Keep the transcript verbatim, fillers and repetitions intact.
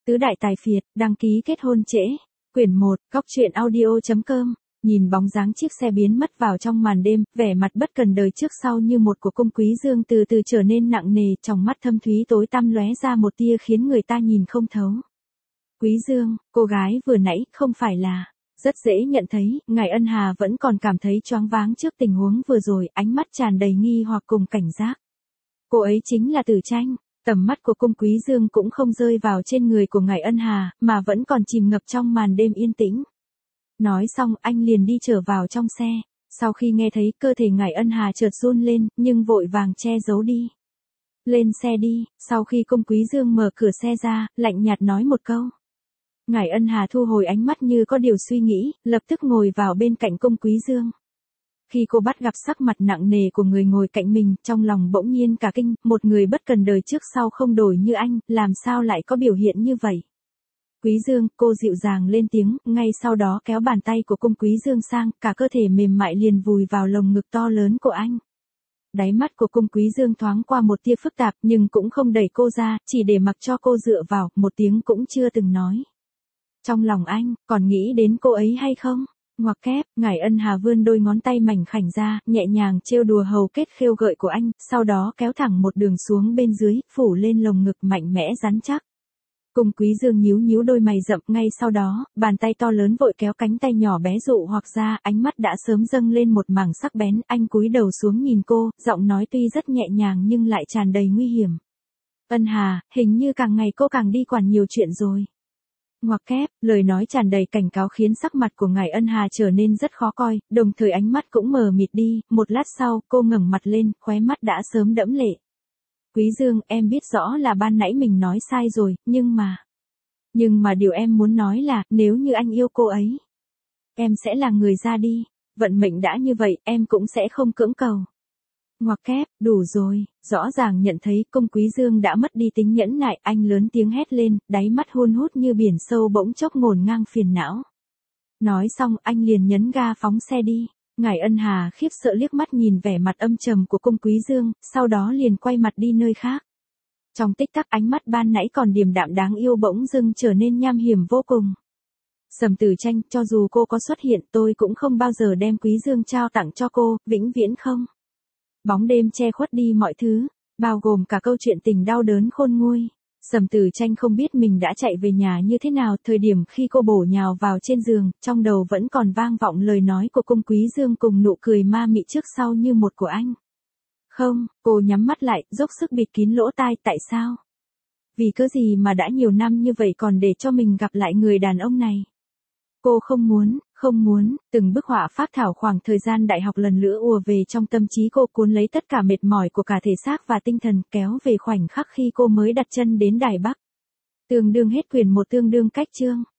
Tứ đại tài phiệt, đăng ký kết hôn trễ. Quyển một, góc truyện audio.com. Nhìn bóng dáng chiếc xe biến mất vào trong màn đêm, vẻ mặt bất cần đời trước sau như một của cung Quý Dương từ từ trở nên nặng nề, trong mắt thâm thúy tối tăm lóe ra một tia khiến người ta nhìn không thấu. Quý Dương, cô gái vừa nãy không phải là... Rất dễ nhận thấy, ngài Ân Hà vẫn còn cảm thấy choáng váng trước tình huống vừa rồi, ánh mắt tràn đầy nghi hoặc cùng cảnh giác. Cô ấy chính là Tử Tranh. Tầm mắt của cung Quý Dương cũng không rơi vào trên người của ngài Ân Hà, mà vẫn còn chìm ngập trong màn đêm yên tĩnh. Nói xong anh liền đi trở vào trong xe. Sau khi nghe thấy cơ thể ngài Ân Hà chợt run lên, nhưng vội vàng che giấu đi. Lên xe đi. Sau khi cung Quý Dương mở cửa xe ra, lạnh nhạt nói một câu. Ngài Ân Hà thu hồi ánh mắt như có điều suy nghĩ, lập tức ngồi vào bên cạnh cung Quý Dương. Khi cô bắt gặp sắc mặt nặng nề của người ngồi cạnh mình, trong lòng bỗng nhiên cả kinh, một người bất cần đời trước sau không đổi như anh, làm sao lại có biểu hiện như vậy? Quý Dương, cô dịu dàng lên tiếng, ngay sau đó kéo bàn tay của cung Quý Dương sang, cả cơ thể mềm mại liền vùi vào lồng ngực to lớn của anh. Đáy mắt của cung Quý Dương thoáng qua một tia phức tạp, nhưng cũng không đẩy cô ra, chỉ để mặc cho cô dựa vào, một tiếng cũng chưa từng nói. Trong lòng anh, còn nghĩ đến cô ấy hay không? Ngoặc kép, ngài Ân Hà vươn đôi ngón tay mảnh khảnh ra, nhẹ nhàng trêu đùa hầu kết khêu gợi của anh, sau đó kéo thẳng một đường xuống bên dưới, phủ lên lồng ngực mạnh mẽ rắn chắc. Cung Quý Dương nhíu nhíu đôi mày rậm, ngay sau đó, bàn tay to lớn vội kéo cánh tay nhỏ bé dụ hoặc ra, ánh mắt đã sớm dâng lên một mảng sắc bén, anh cúi đầu xuống nhìn cô, giọng nói tuy rất nhẹ nhàng nhưng lại tràn đầy nguy hiểm. Ân Hà, hình như càng ngày cô càng đi quản nhiều chuyện rồi. Ngoặc kép, lời nói tràn đầy cảnh cáo khiến sắc mặt của ngài Ân Hà trở nên rất khó coi, đồng thời ánh mắt cũng mờ mịt đi, một lát sau, cô ngẩng mặt lên, khóe mắt đã sớm đẫm lệ. Quý Dương, em biết rõ là ban nãy mình nói sai rồi, nhưng mà... Nhưng mà điều em muốn nói là, nếu như anh yêu cô ấy, em sẽ là người ra đi, vận mệnh đã như vậy, em cũng sẽ không cưỡng cầu. Ngoặc kép, đủ rồi, rõ ràng nhận thấy cung Quý Dương đã mất đi tính nhẫn nại, anh lớn tiếng hét lên, đáy mắt hun hút như biển sâu bỗng chốc ngổn ngang phiền não. Nói xong anh liền nhấn ga phóng xe đi, ngài Ân Hà khiếp sợ liếc mắt nhìn vẻ mặt âm trầm của cung Quý Dương, sau đó liền quay mặt đi nơi khác. Trong tích tắc ánh mắt ban nãy còn điềm đạm đáng yêu bỗng dưng trở nên nham hiểm vô cùng. Sầm Tử Tranh, cho dù cô có xuất hiện tôi cũng không bao giờ đem Quý Dương trao tặng cho cô, vĩnh viễn không. Bóng đêm che khuất đi mọi thứ, bao gồm cả câu chuyện tình đau đớn khôn nguôi. Sầm Tử Tranh không biết mình đã chạy về nhà như thế nào, thời điểm khi cô bổ nhào vào trên giường, trong đầu vẫn còn vang vọng lời nói của cung Quý Dương cùng nụ cười ma mị trước sau như một của anh. Không, cô nhắm mắt lại, dốc sức bịt kín lỗ tai, tại sao? Vì cớ gì mà đã nhiều năm như vậy còn để cho mình gặp lại người đàn ông này? Cô không muốn, không muốn, từng bức họa phác thảo khoảng thời gian đại học lần nữa ùa về trong tâm trí cô, cuốn lấy tất cả mệt mỏi của cả thể xác và tinh thần, kéo về khoảnh khắc khi cô mới đặt chân đến Đài Bắc. Tương đương hết quyển một, tương đương cách chương.